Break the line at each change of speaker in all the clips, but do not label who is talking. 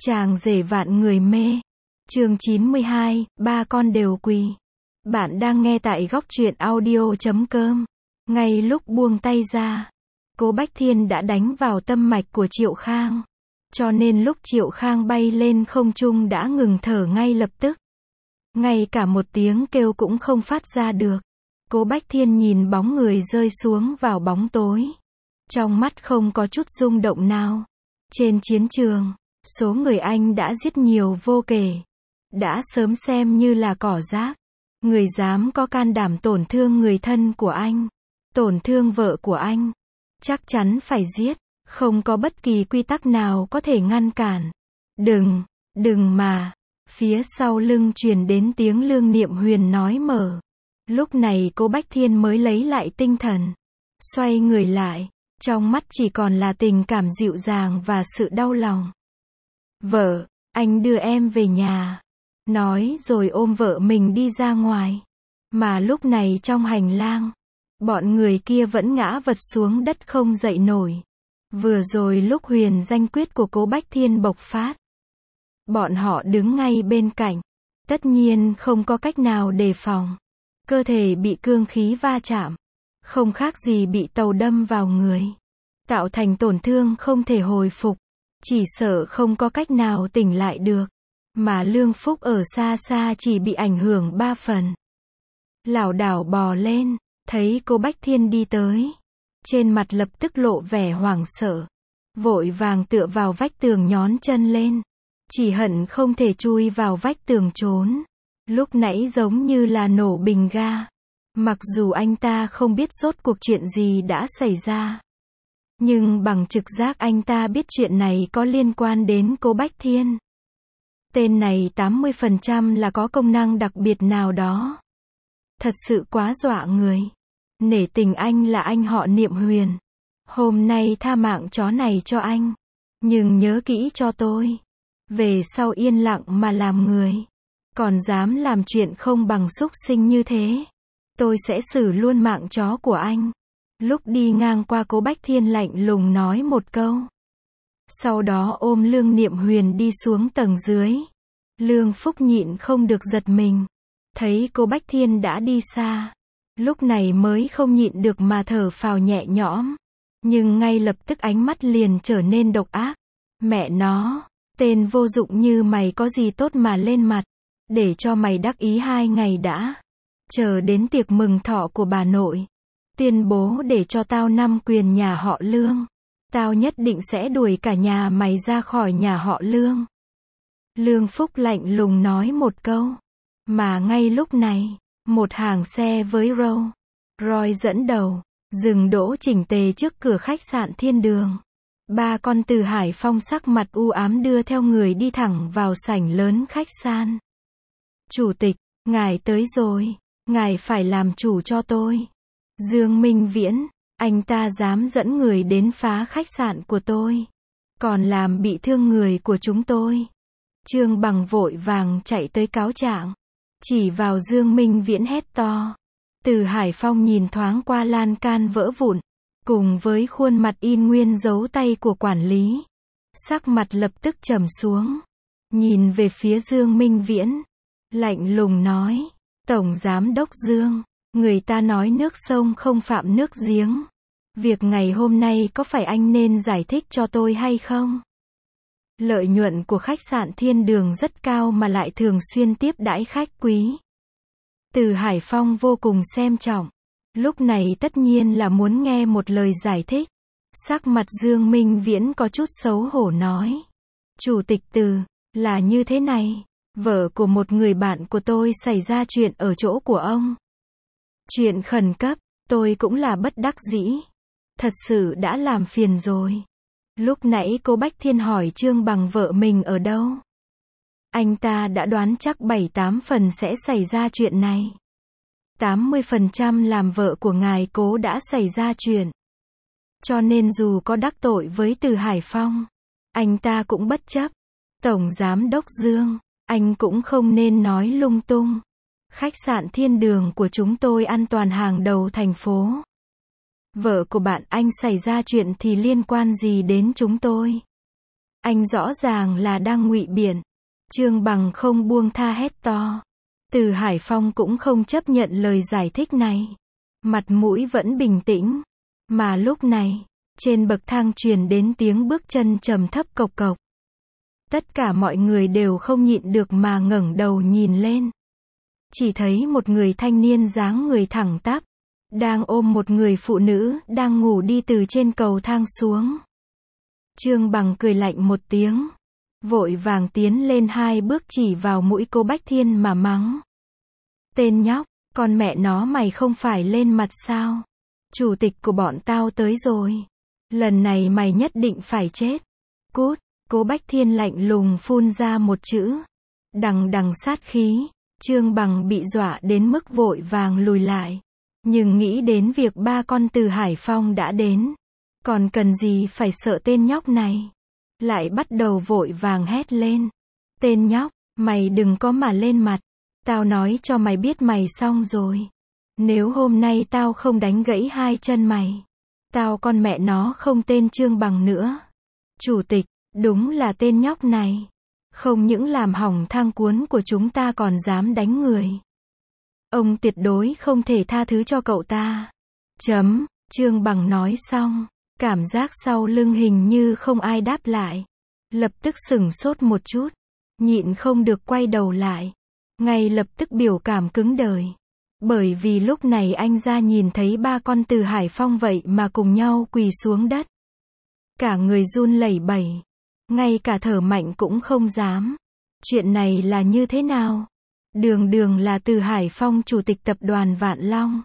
Chàng rể vạn người mê. Chương 92, ba con đều quỳ. Bạn đang nghe tại góc truyện audio.com. Ngay lúc buông tay ra, Cố Bách Thiên đã đánh vào tâm mạch của Triệu Khang. Cho nên lúc Triệu Khang bay lên không trung đã ngừng thở ngay lập tức. Ngay cả một tiếng kêu cũng không phát ra được. Cố Bách Thiên nhìn bóng người rơi xuống vào bóng tối. Trong mắt không có chút rung động nào. Trên chiến trường, số người anh đã giết nhiều vô kể. Đã sớm xem như là cỏ rác. Người dám có can đảm tổn thương người thân của anh, tổn thương vợ của anh, chắc chắn phải giết. Không có bất kỳ quy tắc nào có thể ngăn cản. Đừng mà. Phía sau lưng truyền đến tiếng Lương Niệm Huyền nói mở. Lúc này Cố Bách Thiên mới lấy lại tinh thần. Xoay người lại, trong mắt chỉ còn là tình cảm dịu dàng và sự đau lòng. Vợ, anh đưa em về nhà. Nói rồi ôm vợ mình đi ra ngoài. Mà lúc này trong hành lang, bọn người kia vẫn ngã vật xuống đất không dậy nổi. Vừa rồi lúc huyền danh quyết của Cố Bách Thiên bộc phát, bọn họ đứng ngay bên cạnh. Tất nhiên không có cách nào đề phòng. Cơ thể bị cương khí va chạm, không khác gì bị tàu đâm vào người, tạo thành tổn thương không thể hồi phục. Chỉ sợ không có cách nào tỉnh lại được. Mà Lương Phúc ở xa xa chỉ bị ảnh hưởng 3 phần. Lảo đảo bò lên, thấy Cố Bách Thiên đi tới. Trên mặt lập tức lộ vẻ hoảng sợ. Vội vàng tựa vào vách tường nhón chân lên. Chỉ hận không thể chui vào vách tường trốn. Lúc nãy giống như là nổ bình ga. Mặc dù anh ta không biết rốt cuộc chuyện gì đã xảy ra. Nhưng bằng trực giác anh ta biết chuyện này có liên quan đến Cố Bách Thiên. Tên này 80% là có công năng đặc biệt nào đó. Thật sự quá dọa người. Nể tình anh là anh họ Niệm Huyền. Hôm nay tha mạng chó này cho anh. Nhưng nhớ kỹ cho tôi. Về sau yên lặng mà làm người. Còn dám làm chuyện không bằng súc sinh như thế, tôi sẽ xử luôn mạng chó của anh. Lúc đi ngang qua Cố Bách Thiên lạnh lùng nói một câu. Sau đó ôm Lương Niệm Huyền đi xuống tầng dưới. Lương Phúc nhịn không được giật mình. Thấy Cố Bách Thiên đã đi xa. Lúc này mới không nhịn được mà thở phào nhẹ nhõm. Nhưng ngay lập tức ánh mắt liền trở nên độc ác. Mẹ nó, tên vô dụng như mày có gì tốt mà lên mặt. Để cho mày đắc ý 2 ngày đã. Chờ đến tiệc mừng thọ của bà nội. Tuyên bố để cho tao 5 quyền nhà họ Lương. Tao nhất định sẽ đuổi cả nhà mày ra khỏi nhà họ Lương. Lương Phúc lạnh lùng nói một câu. Mà ngay lúc này, một hàng xe với Rolls Royce dẫn đầu, dừng đỗ chỉnh tề trước cửa khách sạn Thiên Đường. 3 con từ Hải Phong sắc mặt u ám đưa theo người đi thẳng vào sảnh lớn khách sạn. Chủ tịch, ngài tới rồi, ngài phải làm chủ cho tôi. Dương Minh Viễn, anh ta dám dẫn người đến phá khách sạn của tôi, còn làm bị thương người của chúng tôi. Trương Bằng vội vàng chạy tới cáo trạng, chỉ vào Dương Minh Viễn hét to. Từ Hải Phong nhìn thoáng qua lan can vỡ vụn, cùng với khuôn mặt in nguyên dấu tay của quản lý. Sắc mặt lập tức trầm xuống, nhìn về phía Dương Minh Viễn. Lạnh lùng nói, Tổng Giám Đốc Dương, người ta nói nước sông không phạm nước giếng. Việc ngày hôm nay có phải anh nên giải thích cho tôi hay không? Lợi nhuận của khách sạn Thiên Đường rất cao mà lại thường xuyên tiếp đãi khách quý. Từ Hải Phong vô cùng xem trọng. Lúc này tất nhiên là muốn nghe một lời giải thích. Sắc mặt Dương Minh Viễn có chút xấu hổ nói. Chủ tịch Từ, là như thế này. Vợ của một người bạn của tôi xảy ra chuyện ở chỗ của ông. Chuyện khẩn cấp, tôi cũng là bất đắc dĩ. Thật sự đã làm phiền rồi. Lúc nãy Cố Bách Thiên hỏi Trương Bằng vợ mình ở đâu. Anh ta đã đoán chắc 7-8 phần sẽ xảy ra chuyện này. 80% làm vợ của ngài Cố đã xảy ra chuyện. Cho nên dù có đắc tội với Từ Hải Phong, anh ta cũng bất chấp. Tổng Giám Đốc Dương, anh cũng không nên nói lung tung. Khách sạn Thiên Đường của chúng tôi an toàn hàng đầu thành phố. Vợ của bạn anh xảy ra chuyện thì liên quan gì đến chúng tôi? Anh rõ ràng là đang ngụy biện. Trương Bằng không buông tha hét to. Từ Hải Phong cũng không chấp nhận lời giải thích này. Mặt mũi vẫn bình tĩnh. Mà lúc này, trên bậc thang truyền đến tiếng bước chân trầm thấp cộc cộc. Tất cả mọi người đều không nhịn được mà ngẩng đầu nhìn lên. Chỉ thấy một người thanh niên dáng người thẳng tắp, đang ôm một người phụ nữ đang ngủ đi từ trên cầu thang xuống. Trương Bằng cười lạnh một tiếng, vội vàng tiến lên 2 bước chỉ vào mũi cô Bách Thiên mà mắng. Tên nhóc, con mẹ nó mày không phải lên mặt sao? Chủ tịch của bọn tao tới rồi. Lần này mày nhất định phải chết. Cút, cô Bách Thiên lạnh lùng phun ra một chữ. Đằng đằng sát khí. Trương Bằng bị dọa đến mức vội vàng lùi lại. Nhưng nghĩ đến việc 3 con từ Hải Phong đã đến. Còn cần gì phải sợ tên nhóc này. Lại bắt đầu vội vàng hét lên. Tên nhóc, mày đừng có mà lên mặt. Tao nói cho mày biết mày xong rồi. Nếu hôm nay tao không đánh gãy 2 chân mày, tao con mẹ nó không tên Trương Bằng nữa. Chủ tịch, đúng là tên nhóc này. Không những làm hỏng thang cuốn của chúng ta còn dám đánh người. Ông tuyệt đối không thể tha thứ cho cậu ta. Trương Bằng nói xong, cảm giác sau lưng hình như không ai đáp lại. Lập tức sửng sốt một chút, nhịn không được quay đầu lại. Ngay lập tức biểu cảm cứng đờ. Bởi vì lúc này anh ra nhìn thấy 3 con từ Hải Phong vậy mà cùng nhau quỳ xuống đất. Cả người run lẩy bẩy. Ngay cả thở mạnh cũng không dám. Chuyện này là như thế nào? Đường là từ Hải Phong chủ tịch tập đoàn Vạn Long.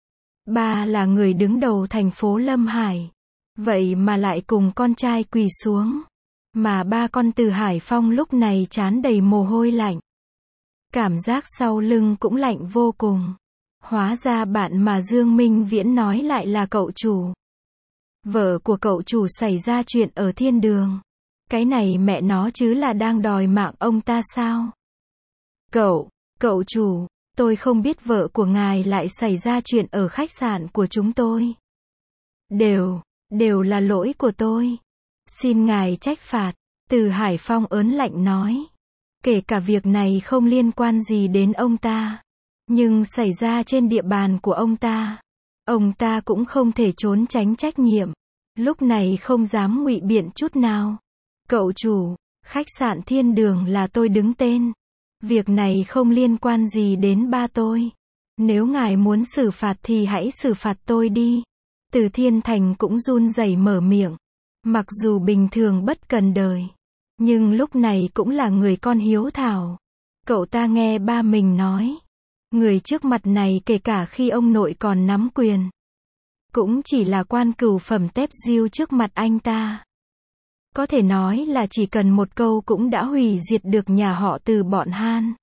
3 là người đứng đầu thành phố Lâm Hải. Vậy mà lại cùng con trai quỳ xuống. Mà 3 con từ Hải Phong lúc này trán đầy mồ hôi lạnh. Cảm giác sau lưng cũng lạnh vô cùng. Hóa ra bạn mà Dương Minh Viễn nói lại là cậu chủ. Vợ của cậu chủ xảy ra chuyện ở thiên đường. Cái này mẹ nó chứ là đang đòi mạng ông ta sao? Cậu chủ, tôi không biết vợ của ngài lại xảy ra chuyện ở khách sạn của chúng tôi. Đều là lỗi của tôi. Xin ngài trách phạt. Từ Hải Phong ớn lạnh nói. Kể cả việc này không liên quan gì đến ông ta. Nhưng xảy ra trên địa bàn của ông ta cũng không thể trốn tránh trách nhiệm. Lúc này không dám ngụy biện chút nào. Cậu chủ, khách sạn thiên đường là tôi đứng tên. Việc này không liên quan gì đến ba tôi. Nếu ngài muốn xử phạt thì hãy xử phạt tôi đi. Từ Thiên Thành cũng run rẩy mở miệng. Mặc dù bình thường bất cần đời, nhưng lúc này cũng là người con hiếu thảo. Cậu ta nghe ba mình nói. Người trước mặt này kể cả khi ông nội còn nắm quyền, cũng chỉ là quan cửu phẩm tép diêu trước mặt anh ta. Có thể nói là chỉ cần một câu cũng đã hủy diệt được nhà họ Từ bọn Han.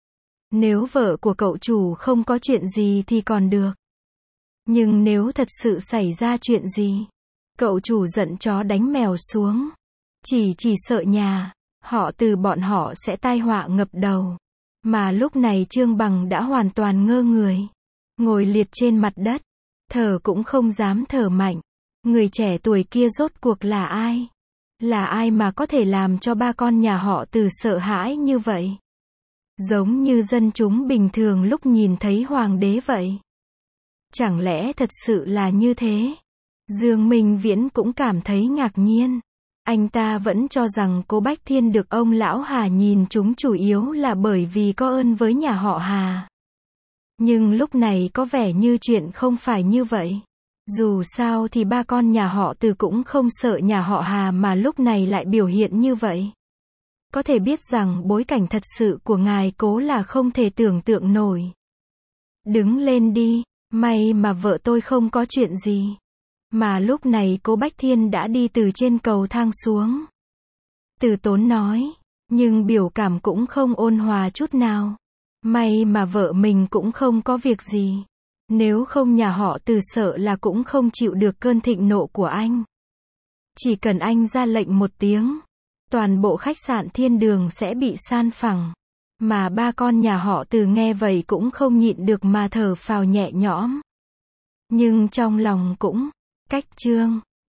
Nếu vợ của cậu chủ không có chuyện gì thì còn được. Nhưng nếu thật sự xảy ra chuyện gì, cậu chủ giận chó đánh mèo xuống. Chỉ sợ nhà họ Từ bọn họ sẽ tai họa ngập đầu. Mà lúc này Trương Bằng đã hoàn toàn ngơ người. Ngồi liệt trên mặt đất. Thở cũng không dám thở mạnh. Người trẻ tuổi kia rốt cuộc là ai? Là ai mà có thể làm cho ba con nhà họ Từ sợ hãi như vậy? Giống như dân chúng bình thường lúc nhìn thấy hoàng đế vậy. Chẳng lẽ thật sự là như thế? Dương Minh Viễn cũng cảm thấy ngạc nhiên. Anh ta vẫn cho rằng cô Bách Thiên được ông lão Hà nhìn chúng chủ yếu là bởi vì có ơn với nhà họ Hà. Nhưng lúc này có vẻ như chuyện không phải như vậy. Dù sao thì ba con nhà họ Từ cũng không sợ nhà họ Hà mà lúc này lại biểu hiện như vậy. Có thể biết rằng bối cảnh thật sự của ngài cố là không thể tưởng tượng nổi. Đứng lên đi, may mà vợ tôi không có chuyện gì. Mà lúc này cô Bách Thiên đã đi từ trên cầu thang xuống. Từ Tốn nói, nhưng biểu cảm cũng không ôn hòa chút nào. May mà vợ mình cũng không có việc gì. Nếu không nhà họ Từ sợ là cũng không chịu được cơn thịnh nộ của anh. Chỉ cần anh ra lệnh một tiếng, toàn bộ khách sạn thiên đường sẽ bị san phẳng. Mà ba con nhà họ Từ nghe vậy cũng không nhịn được mà thở phào nhẹ nhõm. Nhưng trong lòng cũng cách Trương